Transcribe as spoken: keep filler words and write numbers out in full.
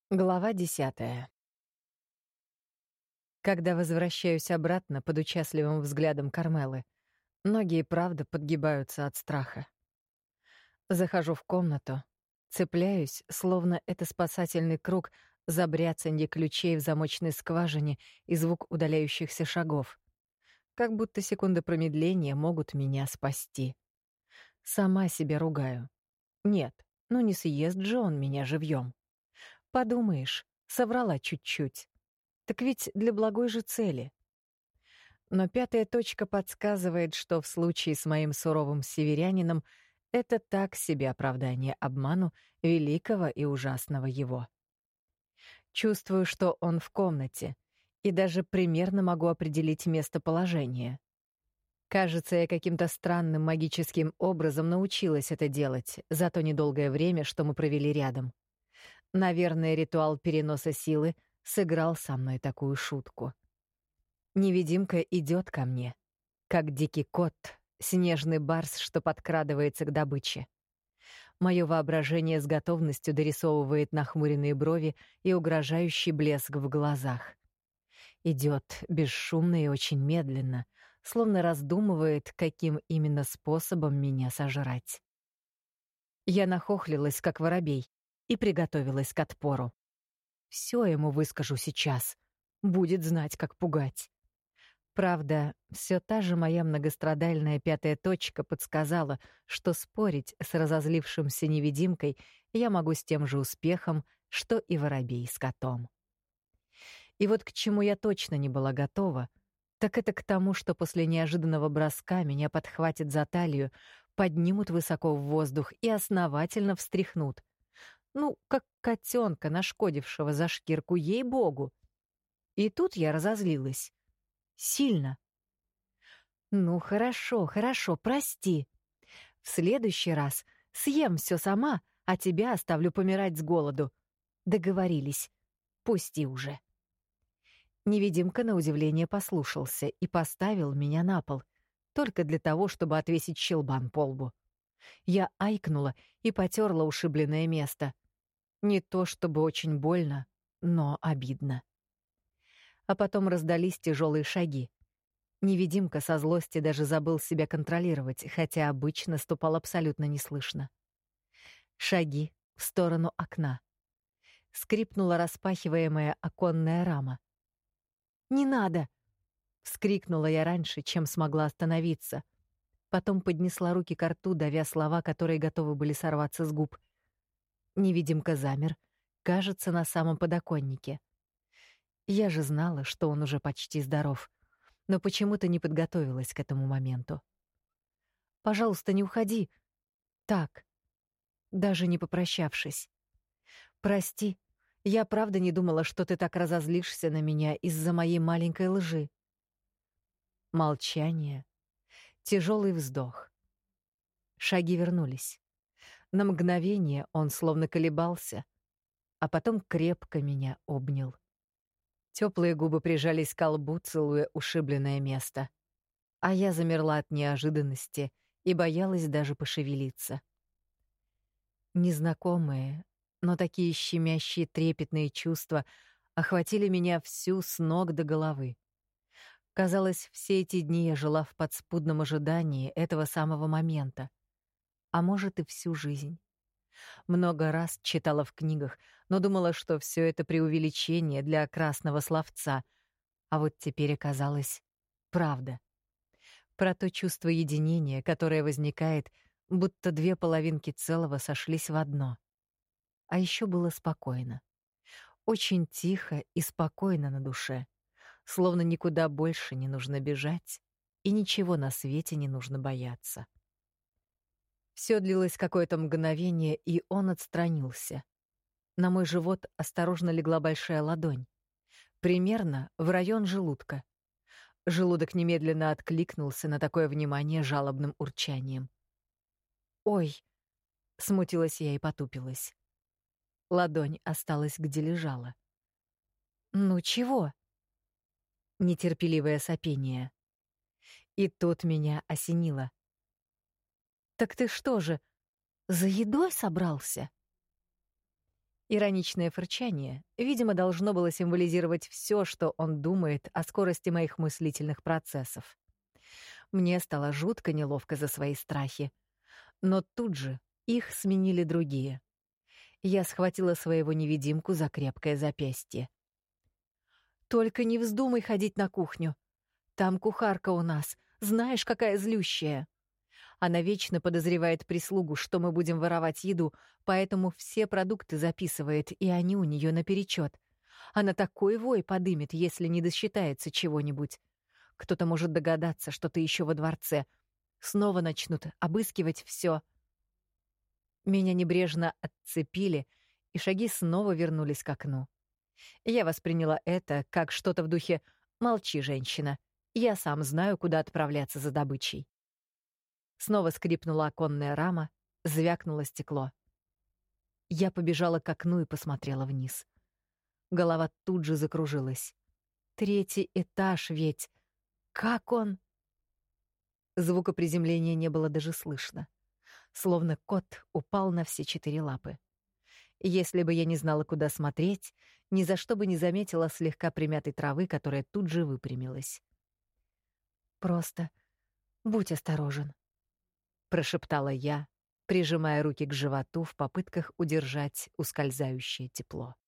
Глава десятая. Когда возвращаюсь обратно под участливым взглядом Кармелы, ноги и правда подгибаются от страха. Захожу в комнату, цепляюсь, словно это спасательный круг, за бряцанье ключей в замочной скважине и звук удаляющихся шагов. Как будто секунды промедления могут меня спасти. Сама себя ругаю. Нет, ну не съест же он меня живьем. Подумаешь, соврала чуть-чуть. Так ведь для благой же цели. Но пятая точка подсказывает, что в случае с моим суровым северянином это так себе оправдание обману великого и ужасного его. Чувствую, что он в комнате, и даже примерно могу определить местоположение. Кажется, я каким-то странным магическим образом научилась это делать за то недолгое время, что мы провели рядом. Наверное, ритуал переноса силы сыграл со мной такую шутку. Невидимка идет ко мне, как дикий кот, снежный барс, что подкрадывается к добыче. Мое воображение с готовностью дорисовывает нахмуренные брови и угрожающий блеск в глазах. Идет бесшумно и очень медленно, словно раздумывает, каким именно способом меня сожрать. Я нахохлилась, как воробей, и приготовилась к отпору. Все ему выскажу сейчас. Будет знать, как пугать. Правда, все та же моя многострадальная пятая точка подсказала, что спорить с разозлившимся невидимкой я могу с тем же успехом, что и воробей с котом. И вот к чему я точно не была готова, так это к тому, что после неожиданного броска меня подхватят за талию, поднимут высоко в воздух и основательно встряхнут. Ну, как котенка, нашкодившего за шкирку, ей-богу. И тут я разозлилась. Сильно. Ну, хорошо, хорошо, прости. В следующий раз съем все сама, а тебя оставлю помирать с голоду. Договорились. Пусти уже. Невидимка, на удивление, послушался и поставил меня на пол, только для того, чтобы отвесить щелбан по лбу. Я айкнула и потерла ушибленное место. Не то чтобы очень больно, но обидно. А потом раздались тяжелые шаги. Невидимка со злости даже забыл себя контролировать, хотя обычно ступал абсолютно неслышно. Шаги в сторону окна. Скрипнула распахиваемая оконная рама. «Не надо!» — вскрикнула я раньше, чем смогла остановиться. Потом поднесла руки ко рту, давя слова, которые готовы были сорваться с губ. Невидимка замер, кажется, на самом подоконнике. Я же знала, что он уже почти здоров, но почему-то не подготовилась к этому моменту. «Пожалуйста, не уходи. Так, даже не попрощавшись. Прости, я правда не думала, что ты так разозлишься на меня из-за моей маленькой лжи». Молчание, тяжелый вздох. Шаги вернулись. На мгновение он словно колебался, а потом крепко меня обнял. Теплые губы прижались к лбу, целуя ушибленное место. А я замерла от неожиданности и боялась даже пошевелиться. Незнакомые, но такие щемящие трепетные чувства охватили меня всю с ног до головы. Казалось, все эти дни я жила в подспудном ожидании этого самого момента. А может, и всю жизнь. Много раз читала в книгах, но думала, что все это преувеличение для красного словца. А вот теперь оказалось правда. Про то чувство единения, которое возникает, будто две половинки целого сошлись в одно. А еще было спокойно. Очень тихо и спокойно на душе. Словно никуда больше не нужно бежать, и ничего на свете не нужно бояться. Все длилось какое-то мгновение, и он отстранился. На мой живот осторожно легла большая ладонь. Примерно в район желудка. Желудок немедленно откликнулся на такое внимание жалобным урчанием. «Ой!» — смутилась я и потупилась. Ладонь осталась, где лежала. «Ну чего?» Нетерпеливое сопение. И тут меня осенило. «Так ты что же, за едой собрался?» Ироничное фырчание, видимо, должно было символизировать все, что он думает о скорости моих мыслительных процессов. Мне стало жутко неловко за свои страхи. Но тут же их сменили другие. Я схватила своего невидимку за крепкое запястье. «Только не вздумай ходить на кухню. Там кухарка у нас, знаешь, какая злющая. Она вечно подозревает прислугу, что мы будем воровать еду, поэтому все продукты записывает, и они у нее наперечет. Она такой вой подымет, если не досчитается чего-нибудь. Кто-то может догадаться, что ты еще во дворце. Снова начнут обыскивать все. Меня небрежно отцепили, и шаги снова вернулись к окну. Я восприняла это как что-то в духе «Молчи, женщина, я сам знаю, куда отправляться за добычей». Снова скрипнула оконная рама, звякнуло стекло. Я побежала к окну и посмотрела вниз. Голова тут же закружилась. Третий этаж ведь. Как он? Звука приземления не было даже слышно. Словно кот упал на все четыре лапы. Если бы я не знала, куда смотреть, ни за что бы не заметила слегка примятой травы, которая тут же выпрямилась. «Просто будь осторожен», — прошептала я, прижимая руки к животу в попытках удержать ускользающее тепло.